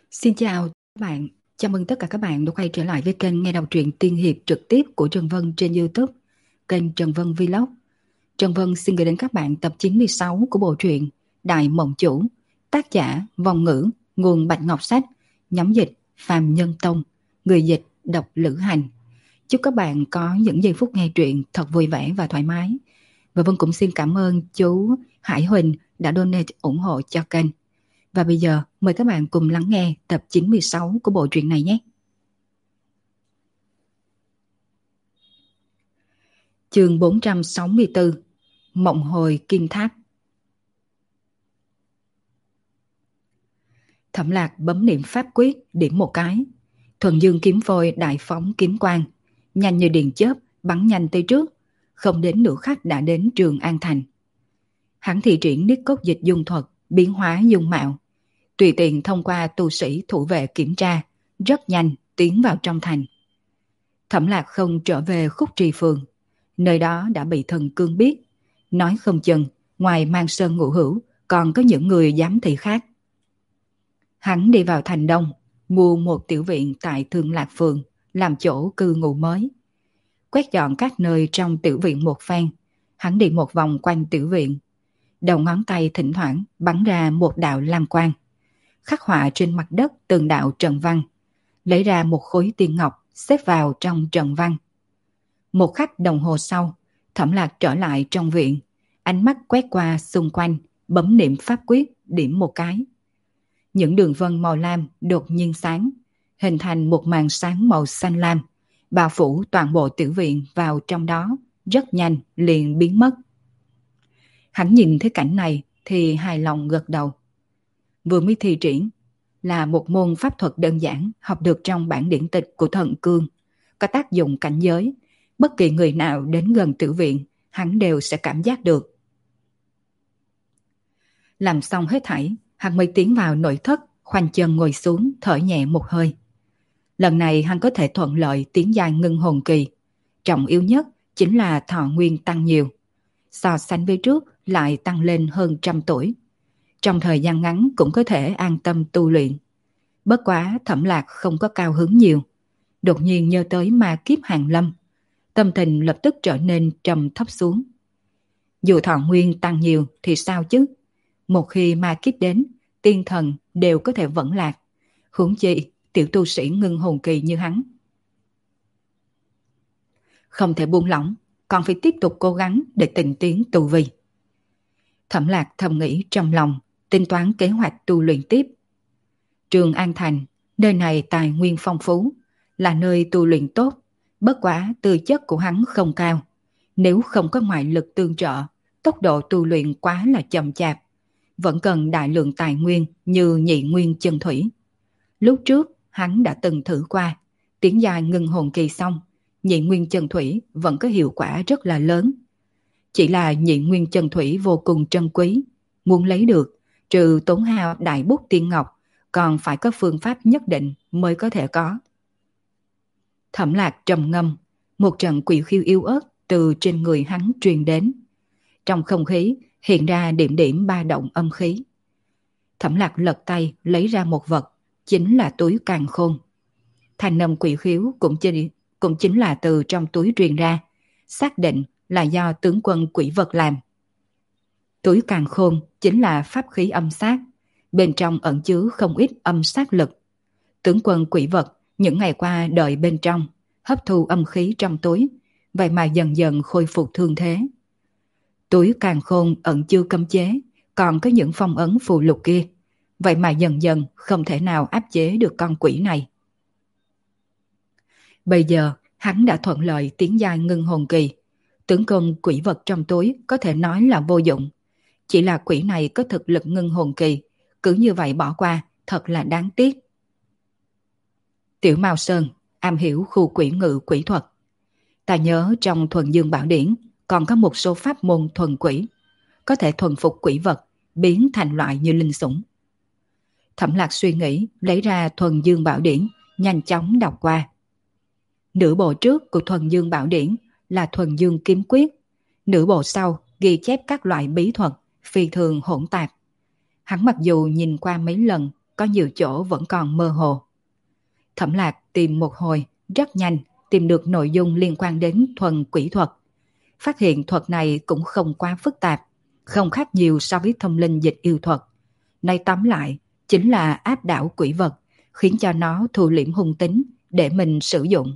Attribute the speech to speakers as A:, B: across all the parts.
A: Xin chào các bạn, chào mừng tất cả các bạn đã quay trở lại với kênh nghe đọc truyện tiên hiệp trực tiếp của Trần Vân trên YouTube, kênh Trần Vân Vlog. Trần Vân xin gửi đến các bạn tập 96 của bộ truyện Đại Mộng Chủ, tác giả Vong Ngữ, nguồn Bạch Ngọc Sách, nhóm dịch Phàm Nhân Tông, người dịch Độc Lữ Hành. Chúc các bạn có những giây phút nghe truyện thật vui vẻ và thoải mái. Và Vân cũng xin cảm ơn chú Hải Huỳnh đã donate ủng hộ cho kênh. Và bây giờ mời các bạn cùng lắng nghe tập 96 của bộ truyện này nhé. Chương 464 Mộng hồi Kim Tháp. Thẩm Lạc bấm niệm pháp quyết điểm một cái. Thuần Dương kiếm phôi đại phóng kiếm quang, nhanh như điện chớp bắn nhanh tới trước, không đến nửa khắc đã đến Trường An Thành. Hắn thi triển niết cốt dịch dung thuật, biến hóa dung mạo, tùy tiện thông qua tu sĩ thủ vệ kiểm tra, rất nhanh tiến vào trong thành. Thẩm Lạc không trở về Khúc Trì Phường, nơi đó đã bị thần cương biết, nói không chừng ngoài Mang Sơn Ngũ Hữu còn có những người giám thị khác. Hắn đi vào thành đông, mua một tiểu viện tại Thương Lạc Phường làm chỗ cư ngụ mới. Quét dọn các nơi trong tiểu viện một phen, hắn đi một vòng quanh tiểu viện. Đầu ngón tay thỉnh thoảng bắn ra một đạo lam quang, khắc họa trên mặt đất từng đạo trận văn, lấy ra một khối tiên ngọc xếp vào trong trận văn. Một khắc đồng hồ sau, Thẩm Lạc trở lại trong viện, ánh mắt quét qua xung quanh, bấm niệm pháp quyết điểm một cái. Những đường vân màu lam đột nhiên sáng, hình thành một màn sáng màu xanh lam, bao phủ toàn bộ tiểu viện vào trong đó, rất nhanh liền biến mất. Hắn nhìn thấy cảnh này thì hài lòng gật đầu. Vừa mới thi triển là một môn pháp thuật đơn giản học được trong bản điển tịch của thần cương, có tác dụng cảnh giới, bất kỳ người nào đến gần tiểu viện hắn đều sẽ cảm giác được. Làm xong hết thảy, hắn mới tiến vào nội thất, khoanh chân ngồi xuống thở nhẹ một hơi. Lần này hắn có thể thuận lợi tiến giai ngưng hồn kỳ, trọng yếu nhất chính là thọ nguyên tăng nhiều, so sánh với trước lại tăng lên hơn 100 tuổi. Trong thời gian ngắn cũng có thể an tâm tu luyện. Bất quá Thẩm Lạc không có cao hứng nhiều. Đột nhiên nhớ tới ma kiếp hàng lâm, tâm tình lập tức trở nên trầm thấp xuống. Dù thọ nguyên tăng nhiều thì sao chứ? Một khi ma kiếp đến, tiên thần đều có thể vẫn lạc. Huống chi tiểu tu sĩ ngưng hồn kỳ như hắn. Không thể buông lỏng, còn phải tiếp tục cố gắng để tịnh tiến tu vi. Thẩm Lạc thầm nghĩ trong lòng, tính toán kế hoạch tu luyện tiếp. Trường An Thành, nơi này tài nguyên phong phú, là nơi tu luyện tốt, bất quá tư chất của hắn không cao. Nếu không có ngoại lực tương trợ, tốc độ tu luyện quá là chậm chạp, vẫn cần đại lượng tài nguyên như nhị nguyên chân thủy. Lúc trước hắn đã từng thử qua, tiến giai ngưng hồn kỳ xong, nhị nguyên chân thủy vẫn có hiệu quả rất là lớn. Chỉ là nhị nguyên chân thủy vô cùng trân quý, muốn lấy được, trừ tốn hao đại bút tiên ngọc, còn phải có phương pháp nhất định mới có thể có. Thẩm Lạc trầm ngâm, một trận quỷ khiêu yếu ớt từ trên người hắn truyền đến. Trong không khí hiện ra điểm điểm ba động âm khí. Thẩm Lạc lật tay lấy ra một vật, chính là túi càn khôn. Thanh âm quỷ khiếu cũng chính là từ trong túi truyền ra, xác định là do tướng quân quỷ vật làm. Túi càn khôn chính là pháp khí âm sát, bên trong ẩn chứa không ít âm sát lực. Tướng quân quỷ vật những ngày qua đợi bên trong, hấp thu âm khí trong túi, vậy mà dần dần khôi phục thương thế. Túi càn khôn ẩn chứa cấm chế, còn có những phong ấn phù lục kia, vậy mà dần dần không thể nào áp chế được con quỷ này. Bây giờ hắn đã thuận lợi tiến giai ngưng hồn kỳ, tướng quân quỷ vật trong túi có thể nói là vô dụng. Chỉ là quỷ này có thực lực ngưng hồn kỳ, cứ như vậy bỏ qua thật là đáng tiếc. Tiểu Mao Sơn am hiểu khu quỷ ngự quỷ thuật. Ta nhớ trong Thuần Dương Bảo Điển còn có một số pháp môn thuần quỷ, có thể thuần phục quỷ vật, biến thành loại như linh sủng. Thẩm Lạc suy nghĩ, lấy ra Thuần Dương Bảo Điển, nhanh chóng đọc qua. Nửa bộ trước của Thuần Dương Bảo Điển là Thuần Dương Kiếm Quyết, nửa bộ sau ghi chép các loại bí thuật, phi thường hỗn tạp. Hắn mặc dù nhìn qua mấy lần, có nhiều chỗ vẫn còn mơ hồ. Thẩm Lạc tìm một hồi, rất nhanh tìm được nội dung liên quan đến thuần quỷ thuật. Phát hiện thuật này cũng không quá phức tạp, không khác nhiều so với thông linh dịch yêu thuật. Nói tóm lại, chính là áp đảo quỷ vật, khiến cho nó thu liễm hung tính để mình sử dụng.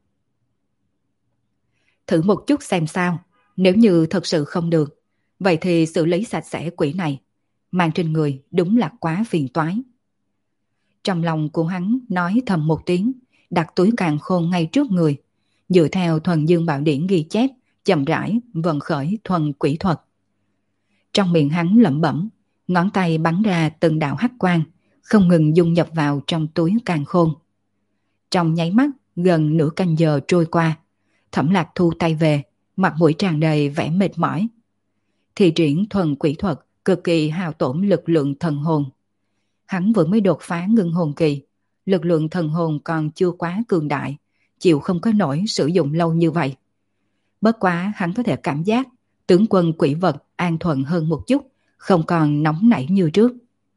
A: Thử một chút xem sao, nếu như thật sự không được, vậy thì xử lý sạch sẽ quỷ này. Mang trên người đúng là quá phiền toái. Trong lòng của hắn nói thầm một tiếng, đặt túi càn khôn ngay trước người, dựa theo thuần dương bảo điển ghi chép, chậm rãi vận khởi thuần quỷ thuật. Trong miệng hắn lẩm bẩm, ngón tay bắn ra từng đạo hắc quang, không ngừng dung nhập vào trong túi càn khôn. Trong nháy mắt, gần nửa canh giờ trôi qua, Thẩm Lạc thu tay về, mặt mũi tràn đầy vẻ mệt mỏi. Thi triển thuần quỷ thuật cực kỳ hao tổn lực lượng thần hồn. Hắn vừa mới đột phá ngưng hồn kỳ, lực lượng thần hồn còn chưa quá cường đại, chịu không có nổi sử dụng lâu như vậy. Bất quá hắn có thể cảm giác tướng quân quỷ vật an thuận hơn một chút, không còn nóng nảy như trước.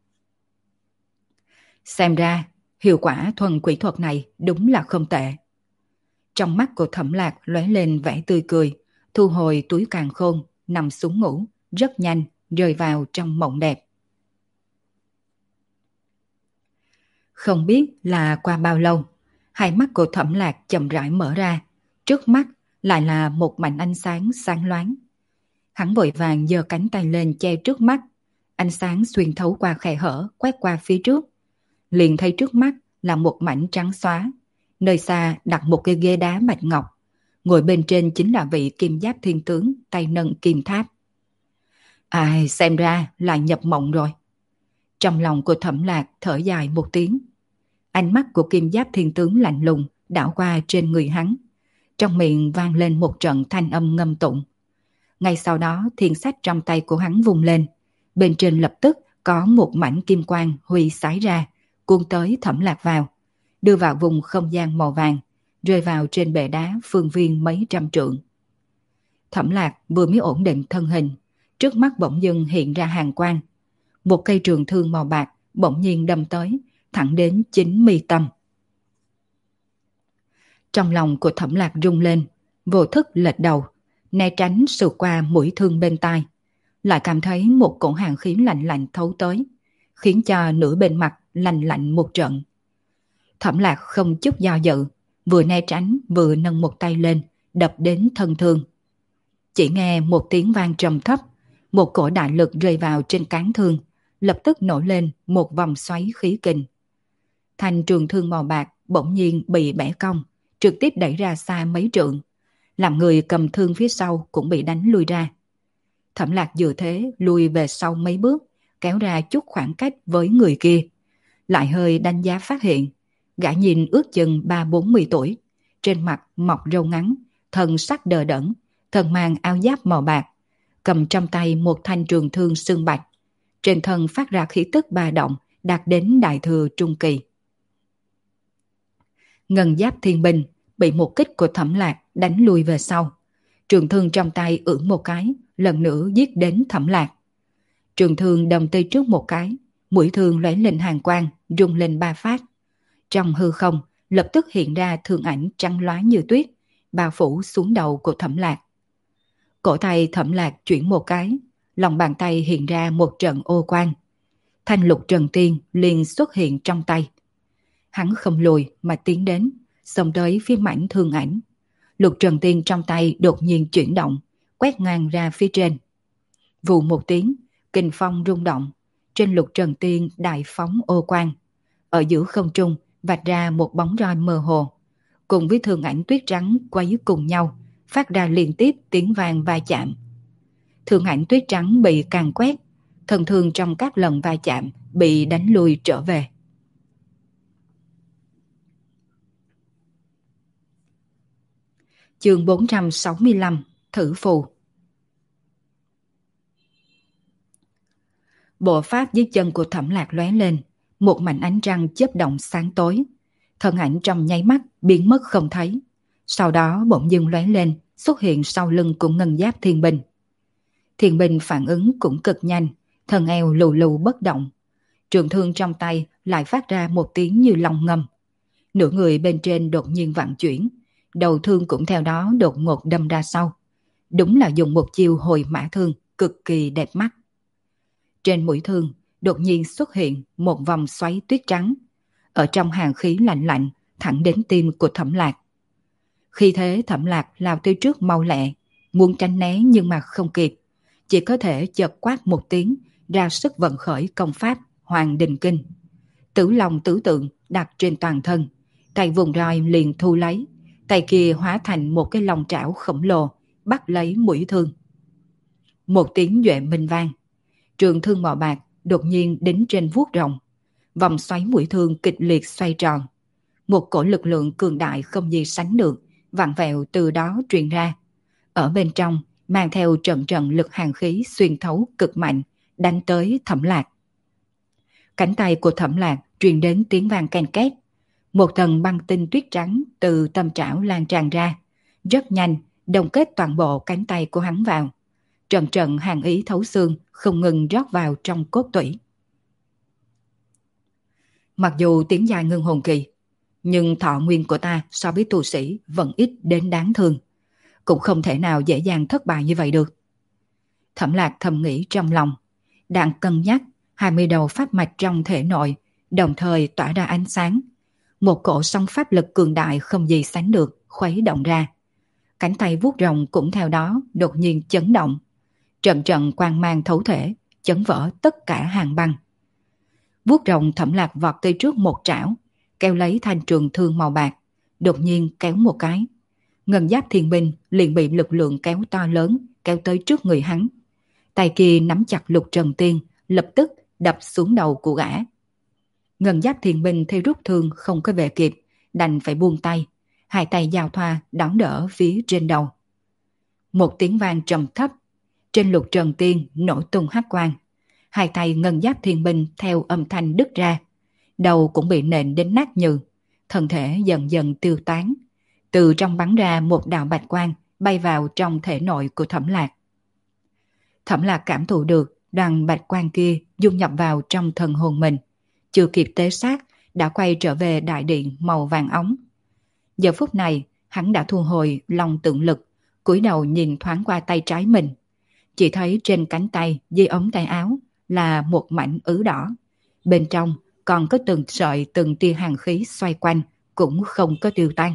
A: Xem ra, hiệu quả thuần quỷ thuật này đúng là không tệ. Trong mắt của Thẩm Lạc lóe lên vẻ tươi cười, thu hồi túi càn khôn, nằm xuống ngủ, rất nhanh rơi vào trong mộng đẹp. Không biết là qua bao lâu, hai mắt của Thẩm Lạc chậm rãi mở ra, trước mắt lại là một mảnh ánh sáng sáng loáng. Hắn vội vàng giơ cánh tay lên che trước mắt, ánh sáng xuyên thấu qua khe hở quét qua phía trước. Liền thấy trước mắt là một mảnh trắng xóa, nơi xa đặt một cái ghế đá bạch ngọc, ngồi bên trên chính là vị kim giáp thiên tướng tay nâng kim tháp. Ai xem ra là nhập mộng rồi. Trong lòng của Thẩm Lạc thở dài một tiếng. Ánh mắt của kim giáp thiên tướng lạnh lùng đảo qua trên người hắn, trong miệng vang lên một trận thanh âm ngâm tụng. Ngay sau đó thiên sách trong tay của hắn vung lên, bên trên lập tức có một mảnh kim quang huy xái ra, cuốn tới Thẩm Lạc vào, đưa vào vùng không gian màu vàng, rơi vào trên bệ đá phương viên mấy trăm trượng. Thẩm Lạc vừa mới ổn định thân hình, trước mắt bỗng dưng hiện ra hàn quang. Một cây trường thương màu bạc bỗng nhiên đâm tới, thẳng đến chính mi tâm. Trong lòng của Thẩm Lạc rung lên, vô thức lệch đầu, né tránh sượt qua mũi thương bên tai, lại cảm thấy một cổ hàn khí lạnh lạnh thấu tới, khiến cho nửa bên mặt lạnh lạnh một trận. Thẩm Lạc không chút do dự, vừa né tránh vừa nâng một tay lên, đập đến thân thương. Chỉ nghe một tiếng vang trầm thấp, một cổ đại lực rơi vào trên cán thương, lập tức nổi lên một vòng xoáy khí kình. Thanh trường thương màu bạc bỗng nhiên bị bẻ cong, trực tiếp đẩy ra xa mấy trượng, làm người cầm thương phía sau cũng bị đánh lui ra. Thẩm Lạc vừa thế lui về sau mấy bước, kéo ra chút khoảng cách với người kia, lại hơi đánh giá phát hiện gã nhìn ước chừng 30-40 tuổi, trên mặt mọc râu ngắn, thân sắc đờ đẫn, thân mang áo giáp màu bạc, cầm trong tay một thanh trường thương xương bạch, trên thân phát ra khí tức ba động đạt đến đại thừa trung kỳ. Ngân giáp thiên binh bị một kích của Thẩm Lạc đánh lui về sau, trường thương trong tay ưỡn một cái, lần nữa giết đến Thẩm Lạc. Trường thương đâm tới trước một cái, mũi thương lóe lên hàn quang, rung lên 3 phát. Trong hư không lập tức hiện ra thương ảnh trắng loá như tuyết, bao phủ xuống đầu của Thẩm Lạc. Cổ tay Thẩm Lạc chuyển một cái, lòng bàn tay hiện ra một trận ô quang. Thanh lục trần tiên liền xuất hiện trong tay. Hắn không lùi mà tiến đến, xông tới phía mảnh thương ảnh. Lục trần tiên trong tay đột nhiên chuyển động, quét ngang ra phía trên. Vù một tiếng, kình phong rung động, trên lục trần tiên đại phóng ô quang. Ở giữa không trung vạch ra một bóng roi mơ hồ, cùng với thương ảnh tuyết trắng quấy cùng nhau, phát ra liên tiếp tiếng vang va chạm. Thương ảnh tuyết trắng bị càn quét, thần thương trong các lần va chạm bị đánh lui trở về. Chương 465 Thử phù. Bộ pháp dưới chân của Thẩm Lạc lóe lên, một mảnh ánh trăng chớp động sáng tối, thân ảnh trong nháy mắt biến mất không thấy. Sau đó bỗng dưng lóe lên, xuất hiện sau lưng của ngân giáp thiên binh. Thiên binh phản ứng cũng cực nhanh, thân eo lù lù bất động. Trường thương trong tay lại phát ra một tiếng như long ngâm. Nửa người bên trên đột nhiên vặn chuyển, đầu thương cũng theo đó đột ngột đâm ra sau. Đúng là dùng một chiêu hồi mã thương cực kỳ đẹp mắt. Trên mũi thương đột nhiên xuất hiện một vòng xoáy tuyết trắng, ở trong hàn khí lạnh lạnh thẳng đến tim của Thẩm Lạc. Khi thế Thẩm Lạc lao tới trước mau lẹ, muốn tránh né nhưng mà không kịp, chỉ có thể chợt quát một tiếng, ra sức vận khởi công pháp Hoàng Đình Kinh. Tử Long tứ tượng đặt trên toàn thân, tay vùng roi liền thu lấy, tay kia hóa thành một cái long trảo khổng lồ, bắt lấy mũi thương. Một tiếng duệ minh vang, trường thương màu bạc đột nhiên đính trên vuốt rồng, vòng xoáy mũi thương kịch liệt xoay tròn. Một cổ lực lượng cường đại không gì sánh được, vặn vẹo từ đó truyền ra. Ở bên trong mang theo trận trận lực hàn khí xuyên thấu cực mạnh, đánh tới Thẩm Lạc. Cánh tay của Thẩm Lạc truyền đến tiếng vang ken két. Một tầng băng tinh tuyết trắng từ tâm trảo lan tràn ra, rất nhanh đồng kết toàn bộ cánh tay của hắn vào. Trận trận hàn ý thấu xương không ngừng rót vào trong cốt tủy. Mặc dù tiếng dài ngưng hồn kỳ, nhưng thọ nguyên của ta so với tu sĩ vẫn ít đến đáng thương, cũng không thể nào dễ dàng thất bại như vậy được. Thẩm Lạc thầm nghĩ trong lòng, đang cân nhắc 20 đầu pháp mạch trong thể nội đồng thời tỏa ra ánh sáng. Một cổ sóng pháp lực cường đại không gì sánh được khuấy động ra. Cánh tay vuốt rồng cũng theo đó đột nhiên chấn động. Trận trận quang mang thấu thể, chấn vỡ tất cả hàng băng. Vuốt rồng Thẩm Lạc vọt tới trước một trảo, kéo lấy thanh trường thương màu bạc, đột nhiên kéo một cái. Ngân giáp thiên binh liền bị lực lượng kéo to lớn kéo tới trước người hắn. Tay kia nắm chặt Lục Trần Tiên, lập tức đập xuống đầu của gã. Ngân giáp thiên binh theo rút thương không có về kịp, đành phải buông tay, hai tay giao thoa đón đỡ phía trên đầu. Một tiếng vang trầm thấp, trên Lục Trần Tiên nổi tung hắc quang. Hai tay ngân giáp thiên binh theo âm thanh đứt ra, đầu cũng bị nện đến nát nhừ, thân thể dần dần tiêu tán. Từ trong bắn ra một đạo bạch quang bay vào trong thể nội của Thẩm Lạc. Thẩm Lạc cảm thụ được đoàn bạch quang kia dung nhập vào trong thần hồn mình, chưa kịp tế sát đã quay trở về đại điện màu vàng óng. Giờ phút này hắn đã thu hồi lòng tượng lực, cúi đầu nhìn thoáng qua tay trái mình, chỉ thấy trên cánh tay dưới ống tay áo là một mảnh ứ đỏ, bên trong còn có từng sợi từng tia hàn khí xoay quanh cũng không có tiêu tan.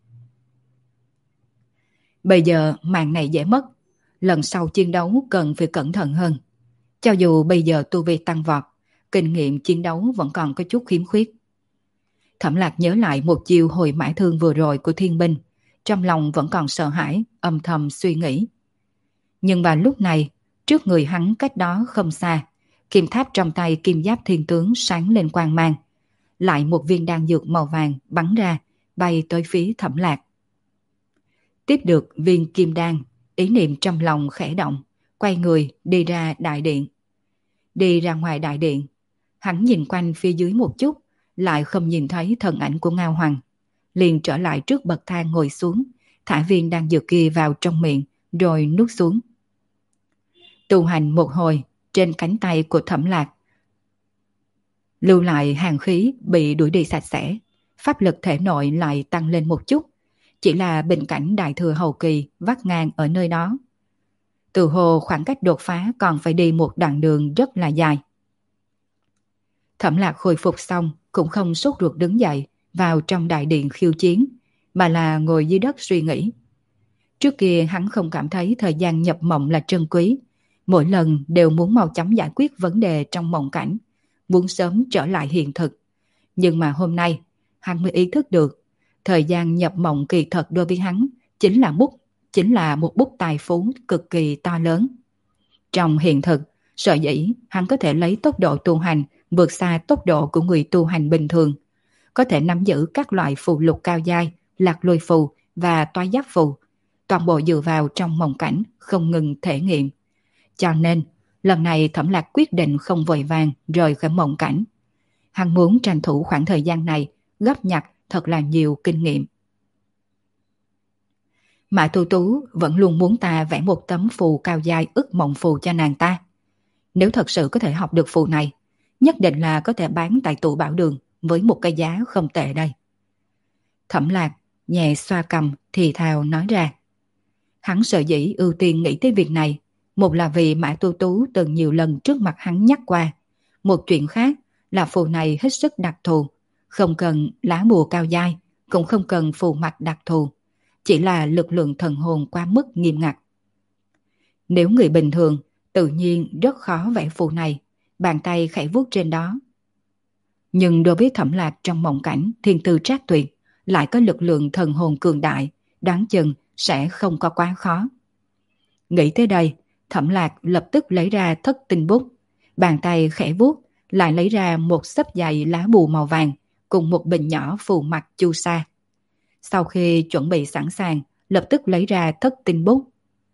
A: Bây giờ màn này dễ mất, lần sau chiến đấu cần phải cẩn thận hơn. Cho dù bây giờ tu vi tăng vọt, kinh nghiệm chiến đấu vẫn còn có chút khiếm khuyết. Thẩm Lạc nhớ lại một chiêu hồi mã thương vừa rồi của thiên binh, trong lòng vẫn còn sợ hãi, âm thầm suy nghĩ. Nhưng vào lúc này, trước người hắn cách đó không xa, kim tháp trong tay kim giáp thiên tướng sáng lên quang mang. Lại một viên đan dược màu vàng bắn ra, bay tới phía Thẩm Lạc. Tiếp được viên kim đan, ý niệm trong lòng khẽ động, quay người đi ra đại điện. Đi ra ngoài đại điện, hắn nhìn quanh phía dưới một chút, lại không nhìn thấy thân ảnh của Ngao Hoàng. Liền trở lại trước bậc thang ngồi xuống, thả viên đan dược kia vào trong miệng, rồi nuốt xuống. Tu hành một hồi, trên cánh tay của Thẩm Lạc lưu lại hàn khí bị đuổi đi sạch sẽ, pháp lực thể nội lại tăng lên một chút, chỉ là bình cảnh đại thừa hậu kỳ vắt ngang ở nơi đó. Từ hồ khoảng cách đột phá còn phải đi một đoạn đường rất là dài. Thẩm Lạc khôi phục xong cũng không sốt ruột đứng dậy vào trong đại điện khiêu chiến, mà là ngồi dưới đất suy nghĩ. Trước kia hắn không cảm thấy thời gian nhập mộng là trân quý, mỗi lần đều muốn mau chóng giải quyết vấn đề trong mộng cảnh, muốn sớm trở lại hiện thực. Nhưng mà hôm nay, hắn mới ý thức được, thời gian nhập mộng kỳ thật đối với hắn chính là một bút tài phú cực kỳ to lớn. Trong hiện thực, sở dĩ hắn có thể lấy tốc độ tu hành vượt xa tốc độ của người tu hành bình thường, có thể nắm giữ các loại phù lục cao giai, lạc lôi phù và toái giáp phù, toàn bộ dựa vào trong mộng cảnh không ngừng thể nghiệm. Cho nên, lần này Thẩm Lạc quyết định không vội vàng rời khỏi mộng cảnh. Hắn muốn tranh thủ khoảng thời gian này, góp nhặt thật là nhiều kinh nghiệm. Mã Tu Tú vẫn luôn muốn ta vẽ một tấm phù cao giai ức mộng phù cho nàng ta. Nếu thật sự có thể học được phù này, nhất định là có thể bán tại tủ bảo đường với một cái giá không tệ đây. Thẩm Lạc nhẹ xoa cằm thì thào nói ra. Hắn sợ dĩ ưu tiên nghĩ tới việc này, một là vì Mã Tu Tú từng nhiều lần trước mặt hắn nhắc qua, một chuyện khác là phù này hết sức đặc thù, không cần lá bùa cao dai, cũng không cần phù mạch đặc thù, chỉ là lực lượng thần hồn quá mức nghiêm ngặt. Nếu người bình thường, tự nhiên rất khó vẽ phù này, bàn tay khẽ vuốt trên đó. Nhưng đối với Thẩm Lạc trong mộng cảnh thiên tư trác tuyệt, lại có lực lượng thần hồn cường đại, đoán chừng sẽ không có quá khó. Nghĩ tới đây, Thẩm Lạc lập tức lấy ra thất tinh bút, bàn tay khẽ vuốt, lại lấy ra một xấp dày lá bùa màu vàng cùng một bình nhỏ phù mặt chu sa. Sau khi chuẩn bị sẵn sàng, lập tức lấy ra thất tinh bút.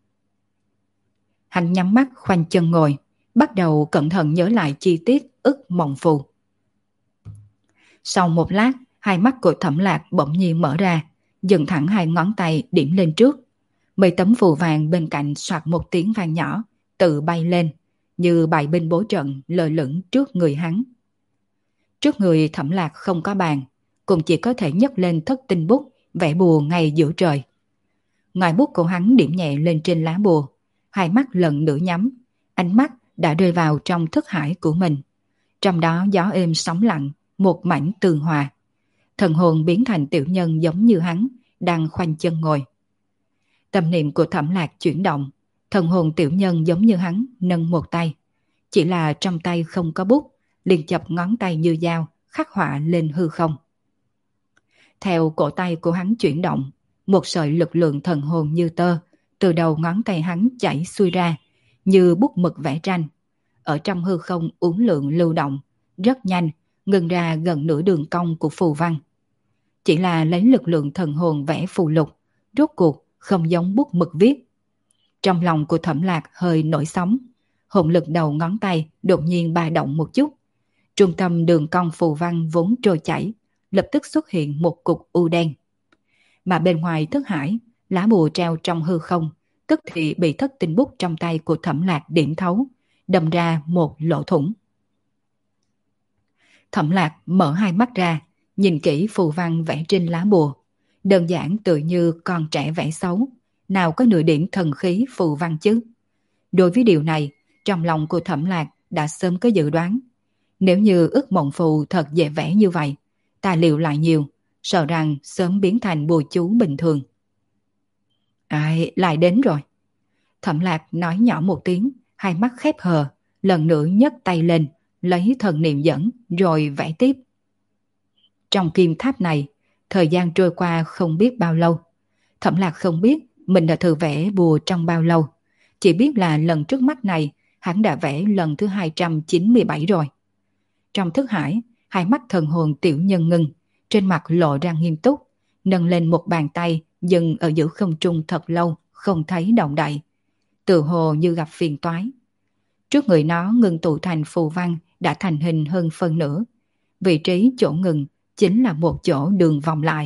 A: Hắn nhắm mắt khoanh chân ngồi, bắt đầu cẩn thận nhớ lại chi tiết ức mộng phù. Sau một lát, hai mắt của Thẩm Lạc bỗng nhiên mở ra, dừng thẳng hai ngón tay điểm lên trước. Mấy tấm phù vàng bên cạnh soạt một tiếng vang nhỏ, tự bay lên, như bài binh bố trận lơ lửng trước người hắn. Trước người Thẩm Lạc không có bàn, cũng chỉ có thể nhấc lên thất tinh bút, vẽ bùa ngay giữa trời. Ngòi bút của hắn điểm nhẹ lên trên lá bùa, hai mắt lần nữa nhắm, ánh mắt đã rơi vào trong thức hải của mình. Trong đó gió êm sóng lặng, một mảnh tường hòa. Thần hồn biến thành tiểu nhân giống như hắn, đang khoanh chân ngồi. Tâm niệm của Thẩm Lạc chuyển động, thần hồn tiểu nhân giống như hắn nâng một tay. Chỉ là trong tay không có bút, liền chập ngón tay như dao, khắc họa lên hư không. Theo cổ tay của hắn chuyển động, một sợi lực lượng thần hồn như tơ, từ đầu ngón tay hắn chảy xuôi ra, như bút mực vẽ tranh. Ở trong hư không uốn lượn lưu động, rất nhanh, ngừng ra gần nửa đường cong của phù văn. Chỉ là lấy lực lượng thần hồn vẽ phù lục, rốt cuộc không giống bút mực viết. Trong lòng của Thẩm Lạc hơi nổi sóng, hồn lực đầu ngón tay đột nhiên ba động một chút. Trung tâm đường cong phù văn vốn trôi chảy, lập tức xuất hiện một cục u đen. Mà bên ngoài thức hải, lá bùa treo trong hư không, tức thì bị thất tinh bút trong tay của Thẩm Lạc điểm thấu, đâm ra một lỗ thủng. Thẩm Lạc mở hai mắt ra, nhìn kỹ phù văn vẽ trên lá bùa. Đơn giản tự như con trẻ vẽ xấu, nào có nửa điểm thần khí phù văn chứ. Đối với điều này, trong lòng của Thẩm Lạc đã sớm có dự đoán. Nếu như ức mộng phù thật dễ vẽ như vậy, tài liệu lại nhiều, sợ rằng sớm biến thành bùa chú bình thường. Ai, lại đến rồi. Thẩm Lạc nói nhỏ một tiếng, hai mắt khép hờ, lần nữa nhấc tay lên, lấy thần niệm dẫn, rồi vẽ tiếp. Trong kim tháp này, thời gian trôi qua không biết bao lâu. Thẩm Lạc không biết mình đã thử vẽ bùa trong bao lâu. Chỉ biết là lần trước mắt này, hắn đã vẽ lần thứ 297 rồi. Trong thức hải, hai mắt thần hồn tiểu nhân ngưng, trên mặt lộ ra nghiêm túc, nâng lên một bàn tay dừng ở giữa không trung thật lâu, không thấy động đậy. Tự hồ như gặp phiền toái. Trước người nó ngừng tụ thành phù văn đã thành hình hơn phân nửa. Vị trí chỗ ngừng chính là một chỗ đường vòng lại.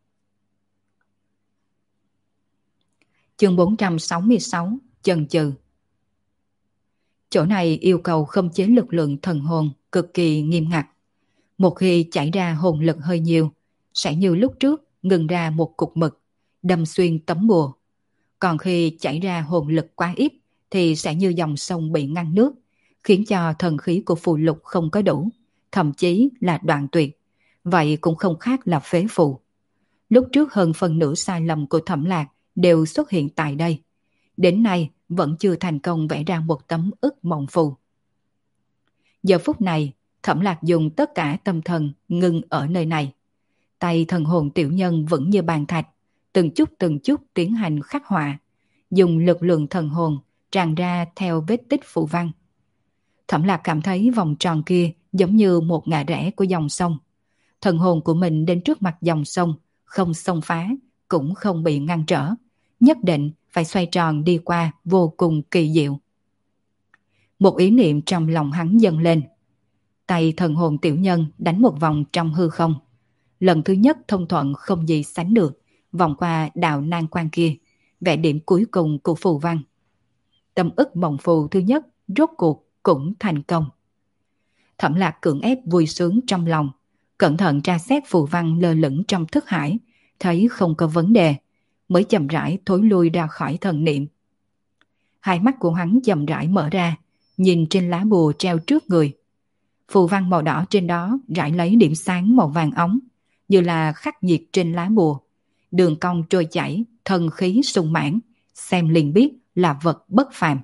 A: Chương 466, chần chừ. Chỗ này yêu cầu khống chế lực lượng thần hồn cực kỳ nghiêm ngặt. Một khi chảy ra hồn lực hơi nhiều, sẽ như lúc trước ngừng ra một cục mực, đâm xuyên tấm bùa. Còn khi chảy ra hồn lực quá ít, thì sẽ như dòng sông bị ngăn nước, khiến cho thần khí của phù lục không có đủ, thậm chí là đoạn tuyệt. Vậy cũng không khác là phế phù. Lúc trước hơn phần nửa sai lầm của Thẩm Lạc đều xuất hiện tại đây. Đến nay vẫn chưa thành công vẽ ra một tấm ức mộng phù. Giờ phút này, Thẩm Lạc dùng tất cả tâm thần ngưng ở nơi này. Tay thần hồn tiểu nhân vững như bàn thạch, từng chút tiến hành khắc họa, dùng lực lượng thần hồn tràn ra theo vết tích phù văn. Thẩm Lạc cảm thấy vòng tròn kia giống như một ngã rẽ của dòng sông. Thần hồn của mình đến trước mặt dòng sông, không xông phá, cũng không bị ngăn trở, nhất định phải xoay tròn đi qua, vô cùng kỳ diệu. Một ý niệm trong lòng hắn dâng lên. Tay thần hồn tiểu nhân đánh một vòng trong hư không. Lần thứ nhất thông thuận không gì sánh được, vòng qua đạo nan quan kia, vẽ điểm cuối cùng của phù văn. Tâm ức mộng phù thứ nhất rốt cuộc cũng thành công. Thẩm Lạc cưỡng ép vui sướng trong lòng, cẩn thận tra xét phù văn lơ lửng trong thức hải, thấy không có vấn đề, mới chậm rãi thối lui ra khỏi thần niệm. Hai mắt của hắn chậm rãi mở ra, nhìn trên lá bùa treo trước người. Phù văn màu đỏ trên đó rải lấy điểm sáng màu vàng óng, như là khắc nhiệt trên lá bùa. Đường cong trôi chảy, thần khí sung mãn, xem liền biết là vật bất phàm.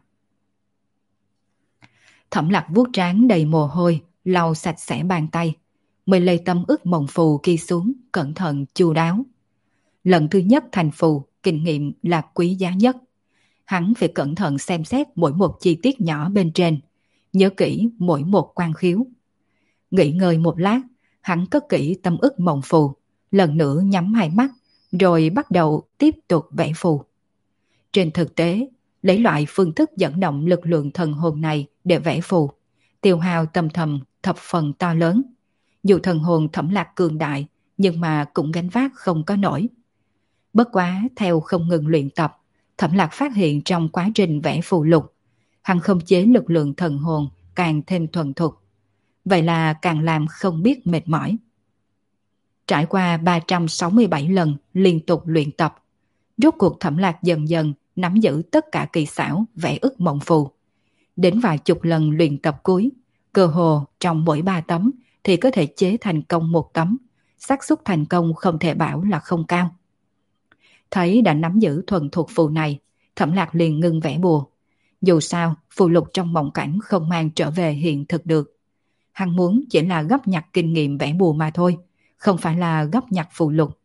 A: Thẩm Lạc vuốt trán đầy mồ hôi, lau sạch sẽ bàn tay, mới lấy tâm ức mộng phù ghi xuống, cẩn thận chu đáo. Lần thứ nhất thành phù, kinh nghiệm là quý giá nhất. Hắn phải cẩn thận xem xét mỗi một chi tiết nhỏ bên trên, nhớ kỹ mỗi một quan khiếu. Nghỉ ngơi một lát, hắn cất kỹ tâm ức mộng phù, lần nữa nhắm hai mắt, rồi bắt đầu tiếp tục vẽ phù. Trên thực tế, lấy loại phương thức dẫn động lực lượng thần hồn này để vẽ phù, tiêu hao tâm thầm thập phần to lớn. Dù thần hồn Thẩm Lạc cường đại, nhưng mà cũng gánh vác không có nổi. Bất quá theo không ngừng luyện tập, Thẩm Lạc phát hiện trong quá trình vẽ phù lục, hắn không chế lực lượng thần hồn càng thêm thuần thục. Vậy là càng làm không biết mệt mỏi. Trải qua 367 lần liên tục luyện tập, rốt cuộc Thẩm Lạc dần dần nắm giữ tất cả kỳ xảo vẽ ức mộng phù. Đến vài chục lần luyện tập cuối, cơ hồ trong mỗi 3 tấm thì có thể chế thành công một tấm, xác suất thành công không thể bảo là không cao. Thấy đã nắm giữ thuần thuộc phù này, Thẩm Lạc liền ngưng vẽ bùa. Dù sao, phù lục trong mộng cảnh không mang trở về hiện thực được. Hắn muốn chỉ là gấp nhặt kinh nghiệm vẽ bùa mà thôi, không phải là gấp nhặt phù lục.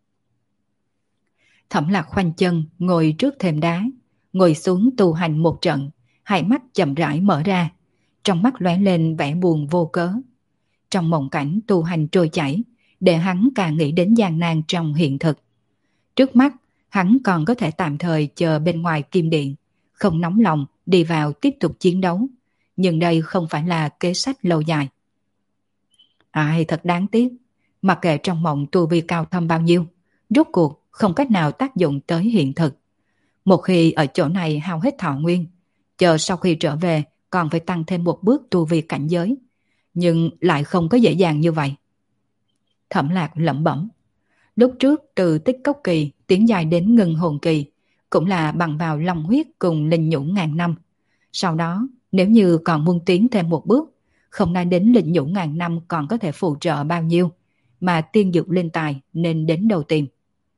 A: Thẩm Lạc khoanh chân ngồi trước thềm đá, ngồi xuống tu hành một trận, hai mắt chậm rãi mở ra, trong mắt lóe lên vẻ buồn vô cớ. Trong mộng cảnh tu hành trôi chảy, để hắn càng nghĩ đến gian nan trong hiện thực. Trước mắt, hắn còn có thể tạm thời chờ bên ngoài kim điện, không nóng lòng đi vào tiếp tục chiến đấu. Nhưng đây không phải là kế sách lâu dài. Ai thật đáng tiếc, mặc kệ trong mộng tu vi cao thâm bao nhiêu, rốt cuộc không cách nào tác dụng tới hiện thực. Một khi ở chỗ này hao hết thọ nguyên, chờ sau khi trở về còn phải tăng thêm một bước tu vi cảnh giới, nhưng lại không có dễ dàng như vậy. Thẩm Lạc lẩm bẩm. Lúc trước từ tích cốc kỳ tiến dài đến ngưng hồn kỳ, cũng là bằng vào long huyết cùng linh nhũ ngàn năm. Sau đó, nếu như còn muốn tiến thêm một bước, không nói đến linh nhũ ngàn năm còn có thể phụ trợ bao nhiêu, mà tiên dược linh tài nên đến đầu tìm.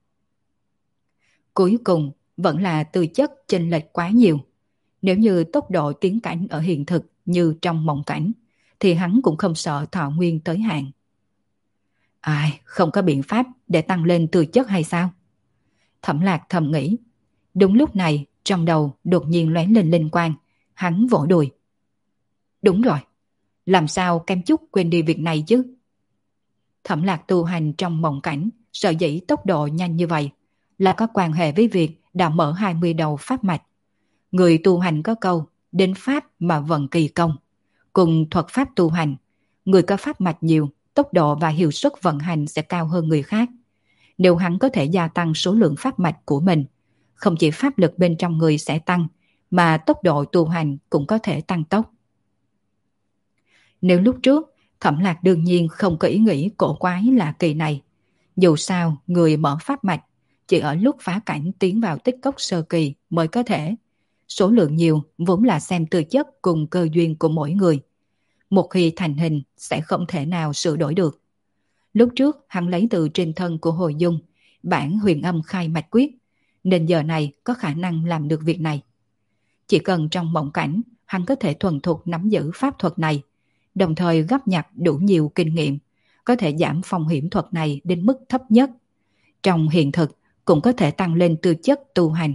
A: Cuối cùng vẫn là tư chất chênh lệch quá nhiều. Nếu như tốc độ tiến cảnh ở hiện thực như trong mộng cảnh, thì hắn cũng không sợ thọ nguyên tới hạn. Ai, không có biện pháp để tăng lên tư chất hay sao? Thẩm Lạc thầm nghĩ. Đúng lúc này, trong đầu đột nhiên lóe lên linh quang, hắn vỗ đùi. Đúng rồi, làm sao kem chút quên đi việc này chứ? Thẩm Lạc tu hành trong mộng cảnh, sở dĩ tốc độ nhanh như vậy, là có quan hệ với việc đã mở 20 đầu pháp mạch. Người tu hành có câu, đến pháp mà vận kỳ công. Cùng thuật pháp tu hành, người có pháp mạch nhiều, tốc độ và hiệu suất vận hành sẽ cao hơn người khác. Nếu hắn có thể gia tăng số lượng pháp mạch của mình, không chỉ pháp lực bên trong người sẽ tăng, mà tốc độ tu hành cũng có thể tăng tốc. Nếu lúc trước, Thẩm Lạc đương nhiên không có ý nghĩ cổ quái lạ kỳ này. Dù sao, người mở pháp mạch, chỉ ở lúc phá cảnh tiến vào tích cốc sơ kỳ mới có thể. Số lượng nhiều vốn là xem tư chất cùng cơ duyên của mỗi người. Một khi thành hình sẽ không thể nào sửa đổi được. Lúc trước hắn lấy từ trên thân của Hồi Dung, bản huyền âm khai mạch quyết, nên giờ này có khả năng làm được việc này. Chỉ cần trong mộng cảnh hắn có thể thuần thục nắm giữ pháp thuật này, đồng thời góp nhặt đủ nhiều kinh nghiệm, có thể giảm phong hiểm thuật này đến mức thấp nhất. Trong hiện thực cũng có thể tăng lên tư chất tu hành.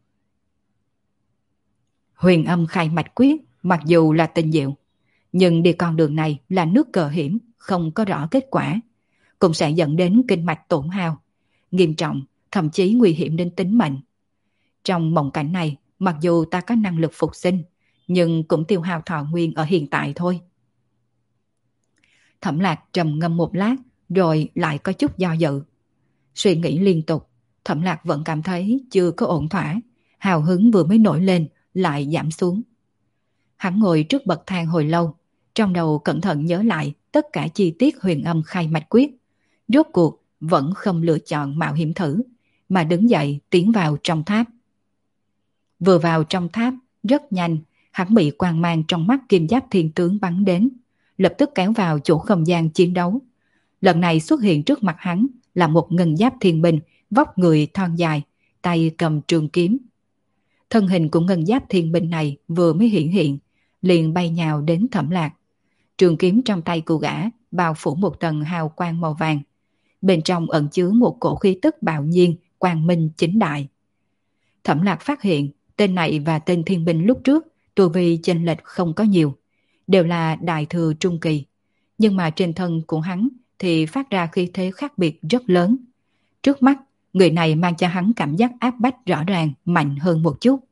A: Huyền âm khai mạch quyết mặc dù là tinh diệu, nhưng đi con đường này là nước cờ hiểm, không có rõ kết quả, cũng sẽ dẫn đến kinh mạch tổn hao, nghiêm trọng, thậm chí nguy hiểm đến tính mệnh. Trong mộng cảnh này, mặc dù ta có năng lực phục sinh, nhưng cũng tiêu hao thọ nguyên ở hiện tại thôi. Thẩm Lạc trầm ngâm một lát, rồi lại có chút do dự. Suy nghĩ liên tục, Thẩm Lạc vẫn cảm thấy chưa có ổn thỏa, hào hứng vừa mới nổi lên lại giảm xuống. Hắn ngồi trước bậc thang hồi lâu, Trong đầu cẩn thận nhớ lại tất cả chi tiết huyền âm khai mạch quyết. Rốt cuộc vẫn không lựa chọn mạo hiểm thử, mà đứng dậy tiến vào trong tháp. Vừa vào trong tháp, rất nhanh, hắn bị quang mang trong mắt kim giáp thiên tướng bắn đến, lập tức kéo vào chỗ không gian chiến đấu. Lần này xuất hiện trước mặt hắn là một ngân giáp thiên binh, vóc người thon dài, tay cầm trường kiếm. Thân hình của ngân giáp thiên binh này vừa mới hiện, liền bay nhào đến Thẩm Lạc. Trường kiếm trong tay của gã bao phủ một tầng hào quang màu vàng. Bên trong ẩn chứa một cổ khí tức bạo nhiên, quang minh chính đại. Thẩm Lạc phát hiện tên này và tên thiên binh lúc trước tu vi chênh lệch không có nhiều, đều là đại thừa trung kỳ, nhưng mà trên thân của hắn thì phát ra khí thế khác biệt rất lớn. Trước mắt, người này mang cho hắn cảm giác áp bách rõ ràng, mạnh hơn một chút.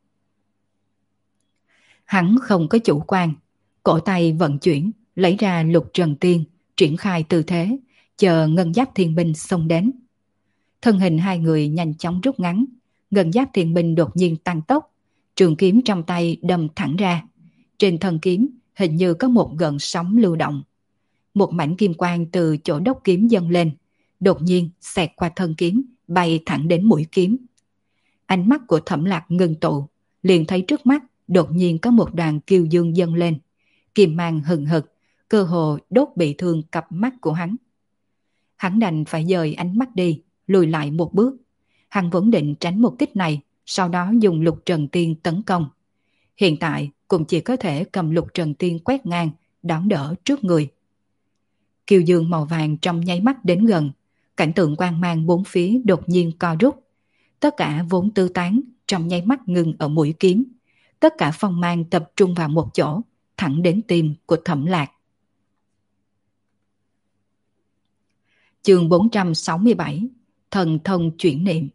A: Hắn không có chủ quan, cổ tay vận chuyển, lấy ra lục trần tiên, triển khai tư thế, chờ ngân giáp thiên binh xông đến. Thân hình hai người nhanh chóng rút ngắn, ngân giáp thiên binh đột nhiên tăng tốc, trường kiếm trong tay đâm thẳng ra. Trên thân kiếm hình như có một gợn sóng lưu động. Một mảnh kim quang từ chỗ đốc kiếm dâng lên, đột nhiên xẹt qua thân kiếm, bay thẳng đến mũi kiếm. Ánh mắt của Thẩm Lạc ngưng tụ, liền thấy trước mắt đột nhiên có một đoàn kiêu dương dâng lên, kim mang hừng hực, cơ hồ đốt bị thương cặp mắt của hắn. Hắn đành phải dời ánh mắt đi, lùi lại một bước. Hắn vốn định tránh một kích này, sau đó dùng lục trần tiên tấn công. Hiện tại cũng chỉ có thể cầm lục trần tiên quét ngang, đón đỡ trước người. Kiều dương màu vàng trong nháy mắt đến gần, cảnh tượng quang mang bốn phía đột nhiên co rút. Tất cả vốn tư tán trong nháy mắt ngừng ở mũi kiếm. Tất cả phong mang tập trung vào một chỗ, thẳng đến tim của Thẩm Lạc. Chương 467, Thần thông chuyển niệm.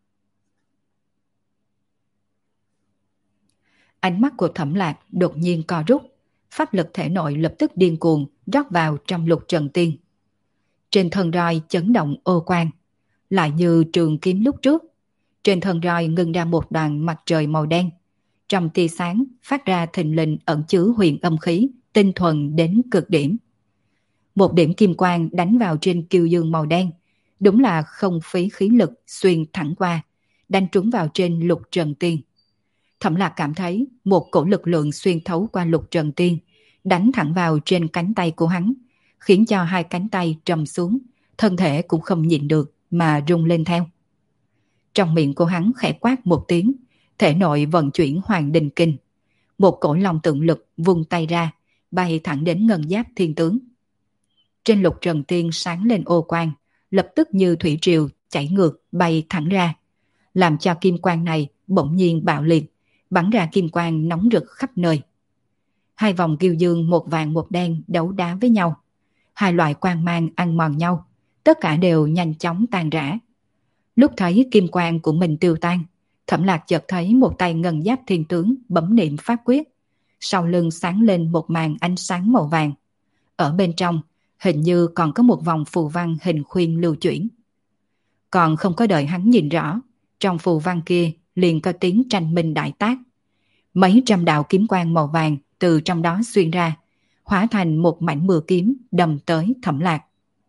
A: Ánh mắt của Thẩm Lạc đột nhiên co rút, pháp lực thể nội lập tức điên cuồng rót vào trong lục trần tiên. Trên thân roi chấn động ô quang, lại như trường kiếm lúc trước. Trên thân roi ngưng ra một đoàn mặt trời màu đen. Trong tia sáng phát ra thình lình ẩn chứa huyền âm khí, tinh thuần đến cực điểm. Một điểm kim quang đánh vào trên kiều dương màu đen, đúng là không phí khí lực xuyên thẳng qua, đánh trúng vào trên lục trần tiên. Thẩm Lạc cảm thấy một cổ lực lượng xuyên thấu qua lục trần tiên, đánh thẳng vào trên cánh tay của hắn, khiến cho hai cánh tay trầm xuống, thân thể cũng không nhịn được mà rung lên theo. Trong miệng của hắn khẽ quát một tiếng, thể nội vận chuyển Hoàng Đình Kinh. Một cổ long tượng lực vung tay ra, bay thẳng đến ngân giáp thiên tướng. Trên lục trần tiên sáng lên ô quang, lập tức như thủy triều chảy ngược bay thẳng ra, làm cho kim quang này bỗng nhiên bạo liệt, bắn ra kim quang nóng rực khắp nơi. Hai vòng kiêu dương một vàng một đen đấu đá với nhau. Hai loại quang mang ăn mòn nhau, tất cả đều nhanh chóng tan rã. Lúc thấy kim quang của mình tiêu tan, Thẩm Lạc chợt thấy một tay ngân giáp thiên tướng bấm niệm pháp quyết. Sau lưng sáng lên một màn ánh sáng màu vàng. Ở bên trong, hình như còn có một vòng phù văn hình khuyên lưu chuyển. Còn không có đợi hắn nhìn rõ, trong phù văn kia liền có tiếng tranh minh đại tác. Mấy trăm đạo kiếm quang màu vàng từ trong đó xuyên ra, hóa thành một mảnh mưa kiếm đâm tới Thẩm Lạc.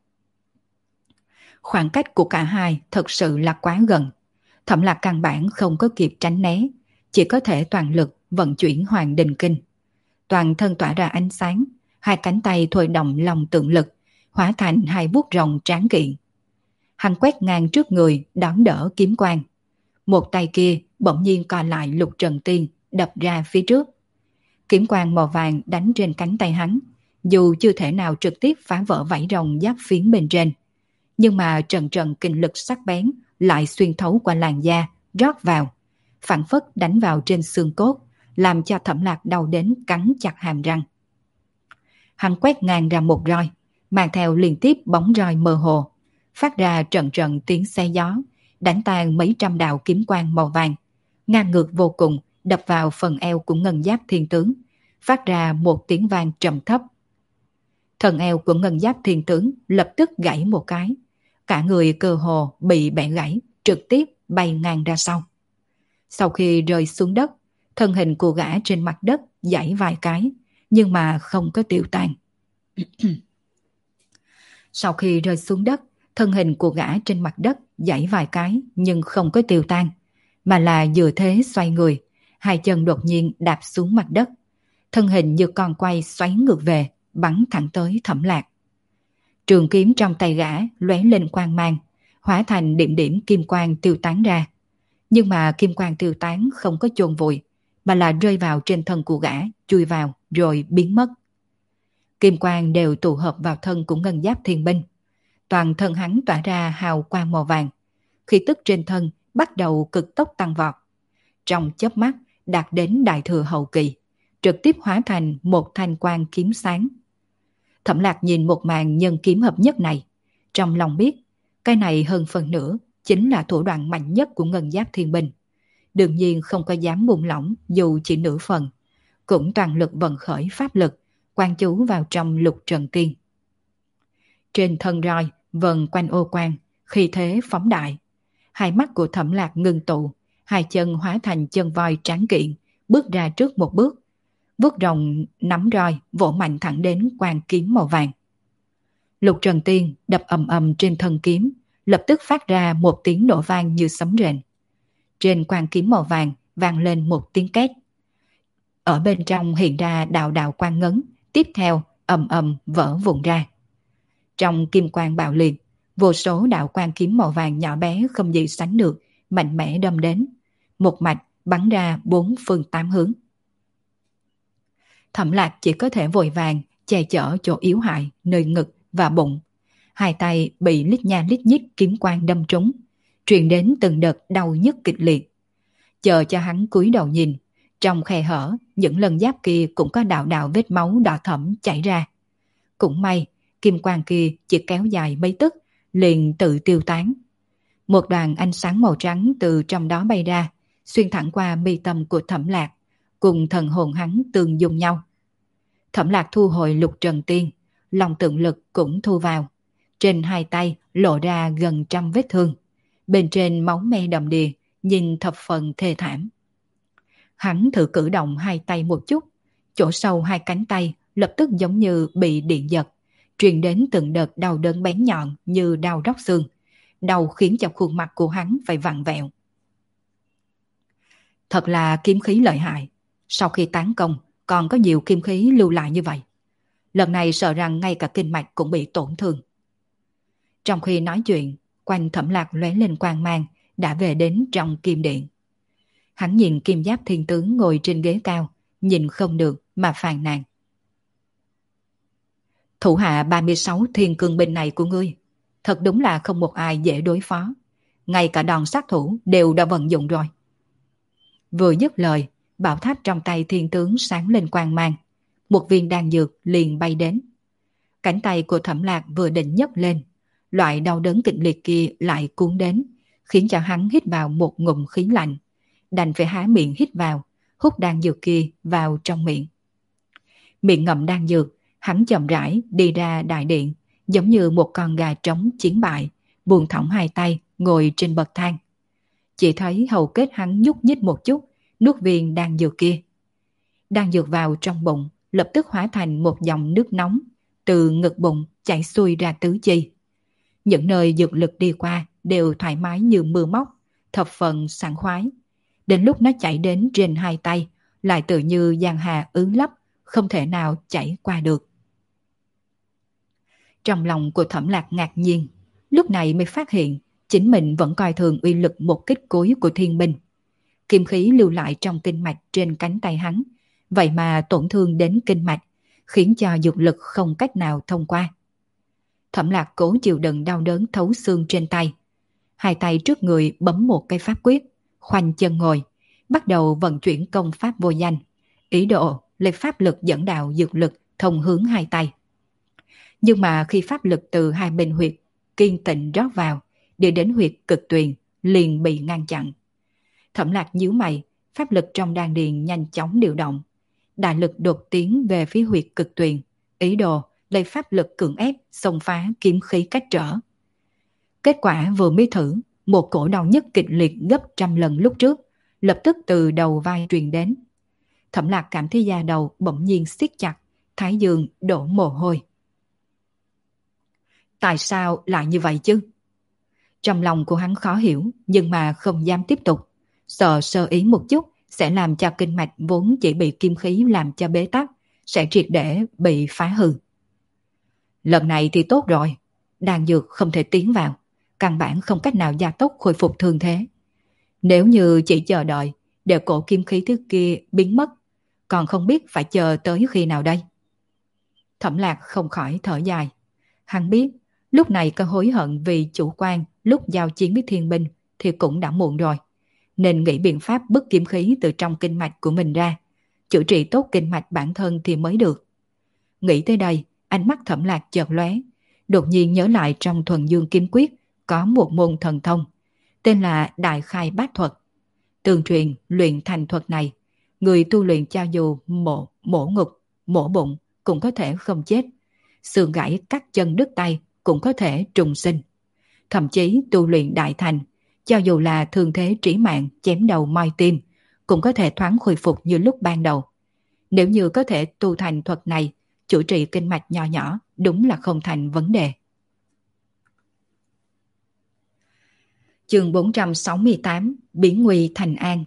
A: Khoảng cách của cả hai thật sự là quá gần. Thẩm Lạc căn bản không có kịp tránh né, chỉ có thể toàn lực vận chuyển Hoàng Đình Kinh. Toàn thân tỏa ra ánh sáng, hai cánh tay thôi động lòng tượng lực, hóa thành hai vuốt rồng tráng kiện. Hắn quét ngang trước người đón đỡ kiếm quang. Một tay kia bỗng nhiên co lại lục trần tiên, đập ra phía trước. Kiếm quang màu vàng đánh trên cánh tay hắn, dù chưa thể nào trực tiếp phá vỡ vảy rồng giáp phiến bên trên, nhưng mà trận trận kinh lực sắc bén lại xuyên thấu qua làn da, rót vào, phản phất đánh vào trên xương cốt, làm cho Thẩm Lạc đau đến cắn chặt hàm răng. Hắn quét ngang ra một roi, mang theo liên tiếp bóng roi mơ hồ, phát ra trận trận tiếng xe gió, đánh tan mấy trăm đạo kiếm quang màu vàng, ngang ngược vô cùng, đập vào phần eo của ngân giáp thiên tướng, phát ra một tiếng vang trầm thấp. Thần eo của ngân giáp thiên tướng lập tức gãy một cái, cả người cơ hồ bị bẻ gãy, trực tiếp bay ngang ra sau. Sau khi rơi xuống đất, thân hình của gã trên mặt đất giãy vài cái, nhưng mà không có tiêu tan. Sau khi rơi xuống đất, thân hình của gã trên mặt đất giãy vài cái nhưng không có tiêu tan, mà là vừa thế xoay người, hai chân đột nhiên đạp xuống mặt đất. Thân hình như con quay xoáy ngược về, bắn thẳng tới Thẩm Lạc. Trường kiếm trong tay gã lóe lên quang mang, hóa thành điểm điểm kim quang tiêu tán ra. Nhưng mà kim quang tiêu tán không có chôn vùi, mà là rơi vào trên thân của gã, chui vào rồi biến mất. Kim quang đều tụ hợp vào thân của Ngân Giáp Thiên Binh. Toàn thân hắn tỏa ra hào quang màu vàng. Khí tức trên thân bắt đầu cực tốc tăng vọt. Trong chớp mắt đạt đến đại thừa hậu kỳ, trực tiếp hóa thành một thanh quang kiếm sáng. Thẩm Lạc nhìn một màn nhân kiếm hợp nhất này, trong lòng biết cái này hơn phần nữa chính là thủ đoạn mạnh nhất của Ngân Giáp Thiên Binh. Đương nhiên không có dám buông lỏng dù chỉ nửa phần, cũng toàn lực vận khởi pháp lực, quan chú vào trong Lục Trần Tiên. Trên thân roi vần quanh ô quang, khí thế phóng đại. Hai mắt của Thẩm Lạc ngưng tụ, hai chân hóa thành chân voi tráng kiện, bước ra trước một bước, vuốt rồng nắm roi vỗ mạnh thẳng đến quang kiếm màu vàng. Lục Trần Tiên đập ầm ầm trên thân kiếm, lập tức phát ra một tiếng nổ vang như sấm rền. Trên quang kiếm màu vàng vang lên một tiếng két. Ở bên trong hiện ra đạo đạo quang ngấn, tiếp theo ầm ầm vỡ vụn ra. Trong kim quang bạo liệt, vô số đạo quang kiếm màu vàng nhỏ bé không gì sánh được, mạnh mẽ đâm đến, một mạch bắn ra bốn phương tám hướng. Thẩm Lạc chỉ có thể vội vàng che chở chỗ yếu hại nơi ngực và bụng. Hai tay bị lít nha lít nhít kiếm quang đâm trúng, truyền đến từng đợt đau nhức kịch liệt. Chờ cho hắn cúi đầu nhìn, trong khe hở những lần giáp kia cũng có đạo đạo vết máu đỏ thẫm chảy ra. Cũng may kim quang kia chỉ kéo dài mấy tức liền tự tiêu tán. Một đoàn ánh sáng màu trắng từ trong đó bay ra, xuyên thẳng qua mi tâm của Thẩm Lạc, cùng thần hồn hắn tương dung nhau. Thẩm Lạc thu hồi Lục Trần Tiên, lòng tượng lực cũng thu vào. Trên hai tay lộ ra gần 100 vết thương, bên trên máu me đầm đìa, nhìn thập phần thê thảm. Hắn thử cử động hai tay một chút, chỗ sâu hai cánh tay lập tức giống như bị điện giật, truyền đến từng đợt đau đớn bén nhọn như đau róc xương, đau khiến cho khuôn mặt của hắn phải vặn vẹo. Thật là kiếm khí lợi hại, sau khi tán công còn có nhiều kim khí lưu lại như vậy. Lần này sợ rằng ngay cả kinh mạch cũng bị tổn thương. Trong khi nói chuyện, quanh Thẩm Lạc lóe lên quang mang, đã về đến trong kim điện. Hắn nhìn Kim Giáp Thiên Tướng ngồi trên ghế cao, nhìn không được mà phàn nàn. Thủ hạ 36 thiên cương binh này của ngươi, thật đúng là không một ai dễ đối phó. Ngay cả đòn sát thủ đều đã vận dụng rồi. Vừa dứt lời, bảo tháp trong tay thiên tướng sáng lên quang mang. Một viên đan dược liền bay đến. Cánh tay của Thẩm Lạc vừa định nhấc lên, loại đau đớn kịch liệt kia lại cuốn đến, khiến cho hắn hít vào một ngụm khí lạnh, đành phải há miệng hít vào, hút đan dược kia vào trong miệng. Miệng ngậm đan dược, hắn chậm rãi đi ra đại điện, giống như một con gà trống chiến bại, buông thõng hai tay ngồi trên bậc thang. Chỉ thấy hầu kết hắn nhúc nhích một chút, nuốt viên đan dược kia. Đan dược vào trong bụng, lập tức hóa thành một dòng nước nóng, từ ngực bụng chảy xuôi ra tứ chi. Những nơi dược lực đi qua đều thoải mái như mưa móc, thập phần sảng khoái. Đến lúc nó chảy đến trên hai tay, lại tự như giang hà ứ lấp, không thể nào chảy qua được. Trong lòng của Thẩm Lạc ngạc nhiên, lúc này mới phát hiện chính mình vẫn coi thường uy lực một kích cuối của thiên binh. Kim khí lưu lại trong kinh mạch trên cánh tay hắn, vậy mà tổn thương đến kinh mạch, khiến cho dược lực không cách nào thông qua. Thẩm Lạc cố chịu đựng đau đớn thấu xương trên tay. Hai tay trước người bấm một cây pháp quyết, khoanh chân ngồi, bắt đầu vận chuyển công pháp vô danh, ý đồ lấy pháp lực dẫn đạo dược lực thông hướng hai tay. Nhưng mà khi pháp lực từ hai bên huyệt kiên tịnh rót vào, để đến huyệt cực tuyền, liền bị ngăn chặn. Thẩm Lạc nhíu mày, pháp lực trong đan điền nhanh chóng điều động. Đại lực đột tiến về phía huyệt cực tuyền, ý đồ lấy pháp lực cưỡng ép xông phá kiếm khí cách trở. Kết quả vừa mới thử, một cổ đau nhức kịch liệt gấp 100 lần lúc trước, lập tức từ đầu vai truyền đến. Thẩm Lạc cảm thấy da đầu bỗng nhiên siết chặt, thái dương đổ mồ hôi. Tại sao lại như vậy chứ? Trong lòng của hắn khó hiểu nhưng mà không dám tiếp tục, sợ sơ ý một chút sẽ làm cho kinh mạch vốn chỉ bị kim khí làm cho bế tắc, sẽ triệt để bị phá hư. Lần này thì tốt rồi, đan dược không thể tiến vào, căn bản không cách nào gia tốc khôi phục thương thế. Nếu như chỉ chờ đợi để cổ kim khí thứ kia biến mất, còn không biết phải chờ tới khi nào đây. Thẩm Lạc không khỏi thở dài. Hắn biết lúc này có hối hận vì chủ quan lúc giao chiến với thiên binh thì cũng đã muộn rồi, nên nghĩ biện pháp bức kiếm khí từ trong kinh mạch của mình ra, chữa trị tốt kinh mạch bản thân thì mới được. Nghĩ tới đây, ánh mắt Thẩm Lạc chợt lóe, đột nhiên nhớ lại trong Thuần Dương Kiếm Quyết có một môn thần thông, tên là Đại Khai Bát Thuật. Tương truyền luyện thành thuật này, người tu luyện cho dù mổ ngực, mổ bụng cũng có thể không chết, xương gãy cắt chân đứt tay cũng có thể trùng sinh. Thậm chí tu luyện đại thành, cho dù là thương thế trí mạng chém đầu moi tim, cũng có thể thoáng khôi phục như lúc ban đầu. Nếu như có thể tu thành thuật này, chữa trị kinh mạch nhỏ nhỏ đúng là không thành vấn đề. Chương 468 Biến nguy thành an.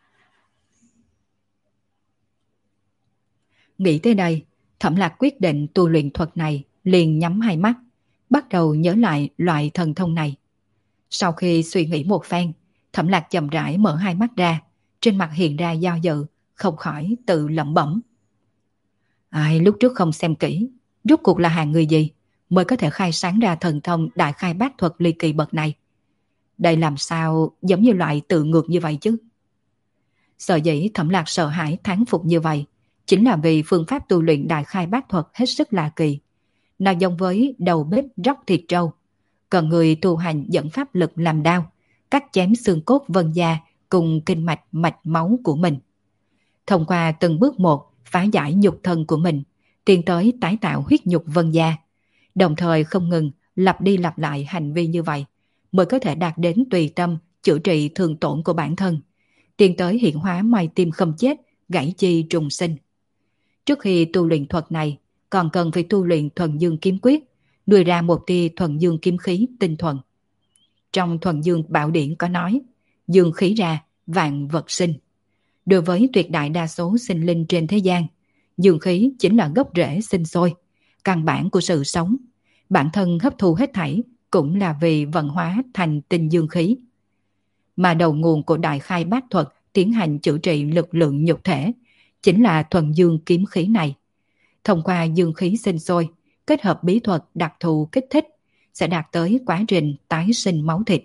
A: Nghĩ tới đây, Thẩm Lạc quyết định tu luyện thuật này, liền nhắm hai mắt, bắt đầu nhớ lại loại thần thông này. Sau khi suy nghĩ một phen, Thẩm Lạc chậm rãi mở hai mắt ra, trên mặt hiện ra do dự, không khỏi tự lẩm bẩm. Ai lúc trước không xem kỹ, rốt cuộc là hạng người gì mới có thể khai sáng ra thần thông Đại Khai Bát Thuật ly kỳ bậc này? Đây làm sao giống như loại tự ngược như vậy chứ? Sở dĩ Thẩm Lạc sợ hãi thán phục như vậy, chính là vì phương pháp tu luyện Đại Khai Bát Thuật hết sức lạ kỳ. Nó giống với đầu bếp róc thịt trâu, cần người tu hành dẫn pháp lực làm đao, cắt chém xương cốt vân da cùng kinh mạch mạch máu của mình. Thông qua từng bước một phá giải nhục thân của mình, tiến tới tái tạo huyết nhục vân da, đồng thời không ngừng lặp đi lặp lại hành vi như vậy, mới có thể đạt đến tùy tâm chữa trị thường tổn của bản thân, tiến tới hiện hóa mai tim không chết, gãy chi trùng sinh. Trước khi tu luyện thuật này, còn cần phải tu luyện Thuần Dương Kiếm Quyết, nuôi ra một tia Thuần Dương Kiếm Khí tinh thuần. Trong Thuần Dương Bảo Điển có nói, dương khí ra, vạn vật sinh. Đối với tuyệt đại đa số sinh linh trên thế gian, dương khí chính là gốc rễ sinh sôi, căn bản của sự sống. Bản thân hấp thu hết thảy cũng là vì vận hóa thành tinh dương khí. Mà đầu nguồn của Đại Khai Bát Thuật tiến hành chữa trị lực lượng nhục thể chính là Thuần Dương Kiếm Khí này. Thông qua dương khí sinh sôi, kết hợp bí thuật đặc thù kích thích, sẽ đạt tới quá trình tái sinh máu thịt.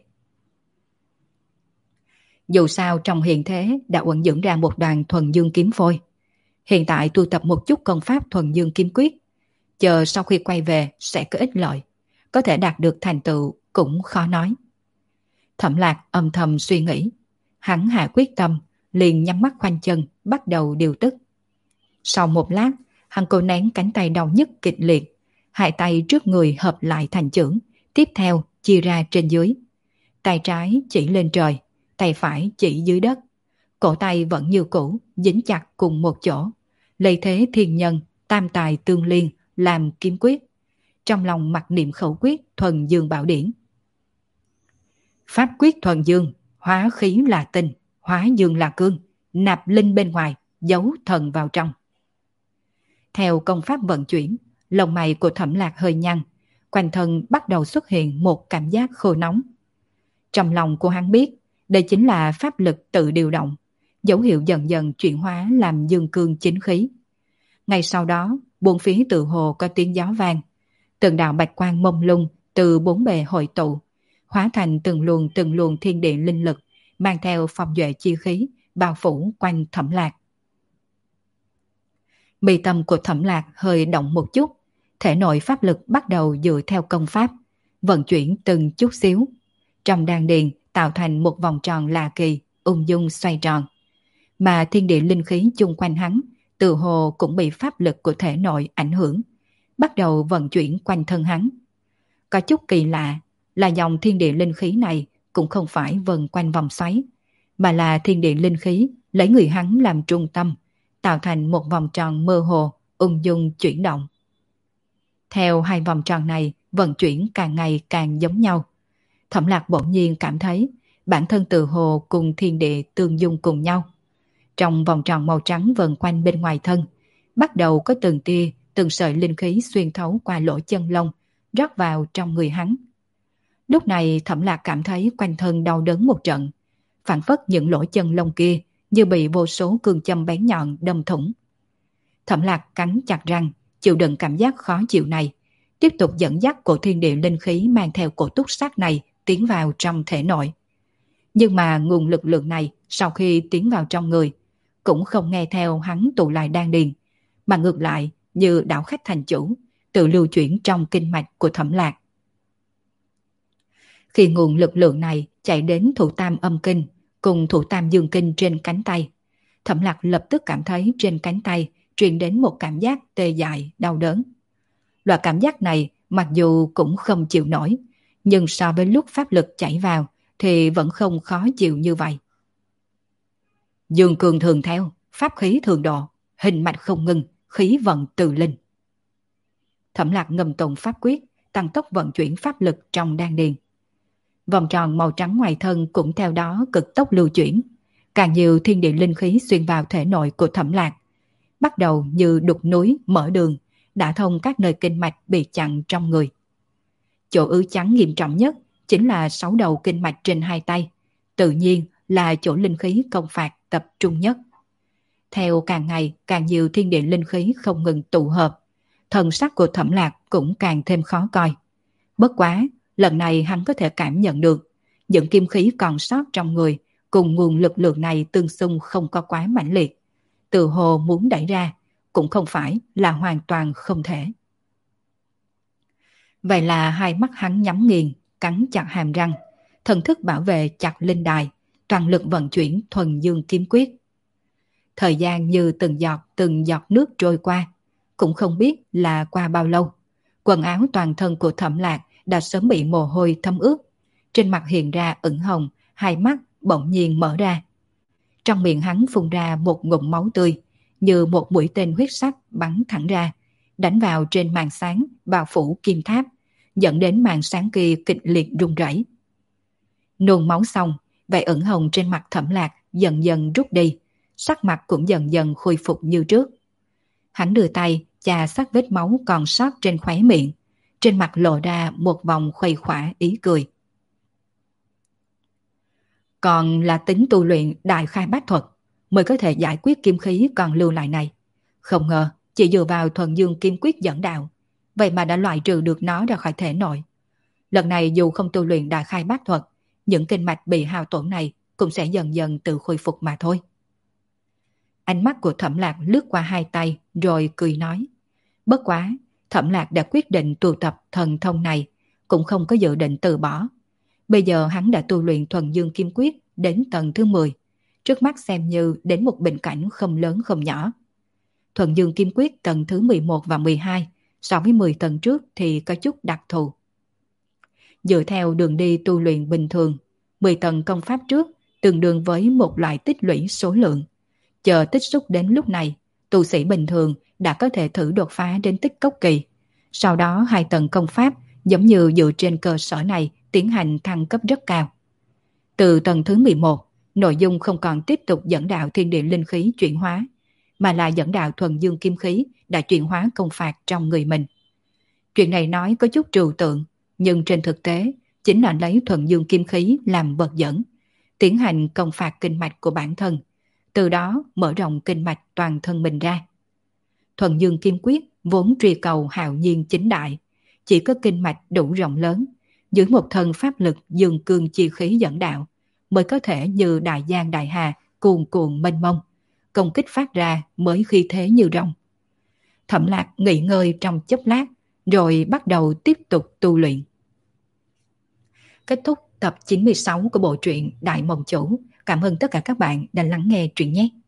A: Dù sao trong hiện thế đã uẩn dưỡng ra một đoàn Thuần Dương Kiếm Phôi. Hiện tại tu tập một chút công pháp Thuần Dương Kiếm Quyết, chờ sau khi quay về sẽ có ích lợi, có thể đạt được thành tựu cũng khó nói. Thẩm Lạc âm thầm suy nghĩ, hắn hạ quyết tâm, liền nhắm mắt khoanh chân, bắt đầu điều tức. Sau một lát, hắn cố nén cánh tay đau nhức kịch liệt, hai tay trước người hợp lại thành chưởng, tiếp theo chia ra trên dưới. Tay trái chỉ lên trời, tay phải chỉ dưới đất. Cổ tay vẫn như cũ, dính chặt cùng một chỗ. Lấy thế thiên nhân, tam tài tương liên, làm kiếm quyết. Trong lòng mặc niệm khẩu quyết Thuần Dương Bảo Điển. Pháp quyết Thuần Dương, hóa khí là tinh, hóa dương là cương, nạp linh bên ngoài, giấu thần vào trong. Theo công pháp vận chuyển, lông mày của Thẩm Lạc hơi nhăn, quanh thân bắt đầu xuất hiện một cảm giác khô nóng. Trong lòng của hắn biết, đây chính là pháp lực tự điều động, dấu hiệu dần dần chuyển hóa làm dương cương chính khí. Ngay sau đó, bốn phía tự hồ có tiếng gió vang, từng đạo bạch quang mông lung từ bốn bề hội tụ, hóa thành từng luồng thiên địa linh lực, mang theo phong duệ chi khí, bao phủ quanh Thẩm Lạc. Mi tâm của Thẩm Lạc hơi động một chút, thể nội pháp lực bắt đầu dựa theo công pháp, vận chuyển từng chút xíu. Trong đan điền tạo thành một vòng tròn lạ kỳ, ung dung xoay tròn. Mà thiên địa linh khí chung quanh hắn, tự hồ cũng bị pháp lực của thể nội ảnh hưởng, bắt đầu vận chuyển quanh thân hắn. Có chút kỳ lạ là dòng thiên địa linh khí này cũng không phải vần quanh vòng xoáy, mà là thiên địa linh khí lấy người hắn làm trung tâm, tạo thành một vòng tròn mơ hồ, ung dung chuyển động. Theo hai vòng tròn này vận chuyển càng ngày càng giống nhau, Thẩm Lạc bỗng nhiên cảm thấy bản thân tự hồ cùng thiên địa tương dung cùng nhau. Trong vòng tròn màu trắng vần quanh bên ngoài thân, bắt đầu có từng tia, từng sợi linh khí xuyên thấu qua lỗ chân lông, rót vào trong người hắn. Lúc này Thẩm Lạc cảm thấy quanh thân đau đớn một trận, phản phất những lỗ chân lông kia như bị vô số cương châm bén nhọn đâm thủng. Thẩm Lạc cắn chặt răng, chịu đựng cảm giác khó chịu này, tiếp tục dẫn dắt cổ thiên địa linh khí mang theo cổ túc sát này tiến vào trong thể nội. Nhưng mà nguồn lực lượng này sau khi tiến vào trong người, cũng không nghe theo hắn tụ lại đan điền, mà ngược lại như đảo khách thành chủ, tự lưu chuyển trong kinh mạch của Thẩm Lạc. Khi nguồn lực lượng này chạy đến thủ tam âm kinh cùng thủ tam dương kinh trên cánh tay, Thẩm Lạc lập tức cảm thấy trên cánh tay truyền đến một cảm giác tê dại, đau đớn. Loại cảm giác này mặc dù cũng không chịu nổi, nhưng so với lúc pháp lực chảy vào thì vẫn không khó chịu như vậy. Dương cường thường theo, pháp khí thường độ, hình mạch không ngừng, khí vận từ linh. Thẩm Lạc ngầm tụng pháp quyết, tăng tốc vận chuyển pháp lực trong đan điền. Vòng tròn màu trắng ngoài thân cũng theo đó cực tốc lưu chuyển, càng nhiều thiên địa linh khí xuyên vào thể nội của Thẩm Lạc, bắt đầu như đục núi mở đường, đã thông các nơi kinh mạch bị chặn trong người. Chỗ ứ trắng nghiêm trọng nhất chính là 6 đầu kinh mạch trên hai tay, tự nhiên là chỗ linh khí công phạt tập trung nhất. Theo càng ngày càng nhiều thiên địa linh khí không ngừng tụ hợp, thần sắc của Thẩm Lạc cũng càng thêm khó coi. Bất quá, lần này hắn có thể cảm nhận được những kim khí còn sót trong người cùng nguồn lực lượng này tương xung không có quá mãnh liệt, tự hồ muốn đẩy ra cũng không phải là hoàn toàn không thể. Vậy là hai mắt hắn nhắm nghiền, cắn chặt hàm răng, thần thức bảo vệ chặt linh đài, toàn lực vận chuyển thuần dương kiếm quyết. Thời gian như từng giọt nước trôi qua, cũng không biết là qua bao lâu. Quần áo toàn thân của Thẩm Lạc đã sớm bị mồ hôi thấm ướt, trên mặt hiện ra ửng hồng, hai mắt bỗng nhiên mở ra. Trong miệng hắn phun ra một ngụm máu tươi, như một mũi tên huyết sắc bắn thẳng ra, đánh vào trên màn sáng bao phủ kim tháp, dẫn đến màn sáng kia kịch liệt rung rẩy. Nôn máu xong, vẻ ửng hồng trên mặt Thẩm Lạc dần dần rút đi, sắc mặt cũng dần dần khôi phục như trước. Hắn đưa tay chà sát vết máu còn sót trên khóe miệng, trên mặt lộ ra một vòng khuây khỏa ý cười. Còn là tính tu luyện đại khai bát thuật mới có thể giải quyết kim khí còn lưu lại này. Không ngờ chỉ dựa vào thuần dương kim quyết dẫn đạo, vậy mà đã loại trừ được nó ra khỏi thể nội. Lần này dù không tu luyện đại khai bát thuật, những kinh mạch bị hao tổn này cũng sẽ dần dần tự khôi phục mà thôi. Ánh mắt của Thẩm Lạc lướt qua hai tay rồi cười nói. Bất quá, Thẩm Lạc đã quyết định tu tập thần thông này, cũng không có dự định từ bỏ. Bây giờ hắn đã tu luyện thuần dương kim quyết đến tầng thứ 10, trước mắt xem như đến một bình cảnh không lớn không nhỏ. Thuần dương kim quyết tầng thứ 11 và 12 so với 10 tầng trước thì có chút đặc thù. Dựa theo đường đi tu luyện bình thường, 10 tầng công pháp trước tương đương với một loại tích lũy số lượng. Chờ tích xúc đến lúc này, tu sĩ bình thường đã có thể thử đột phá đến tích cốc kỳ. Sau đó 2 tầng công pháp giống như dựa trên cơ sở này tiến hành thăng cấp rất cao. Từ tầng thứ 11, nội dung không còn tiếp tục dẫn đạo thiên địa linh khí chuyển hóa, mà là dẫn đạo thuần dương kim khí đã chuyển hóa công phạt trong người mình. Chuyện này nói có chút trừu tượng, nhưng trên thực tế chính là lấy thuần dương kim khí làm vật dẫn, tiến hành công phạt kinh mạch của bản thân, từ đó mở rộng kinh mạch toàn thân mình ra. Thuần dương kim quyết vốn truy cầu hạo nhiên chính đại, chỉ có kinh mạch đủ rộng lớn, dưới một thân pháp lực dương cương chi khí dẫn đạo, mới có thể như đại giang đại hà cuồn cuộn mênh mông, công kích phát ra mới khí thế như rồng. Thẩm Lạc nghỉ ngơi trong chốc lát, rồi bắt đầu tiếp tục tu luyện. Kết thúc tập 96 của bộ truyện Đại Mộng Chủ. Cảm ơn tất cả các bạn đã lắng nghe truyện nhé.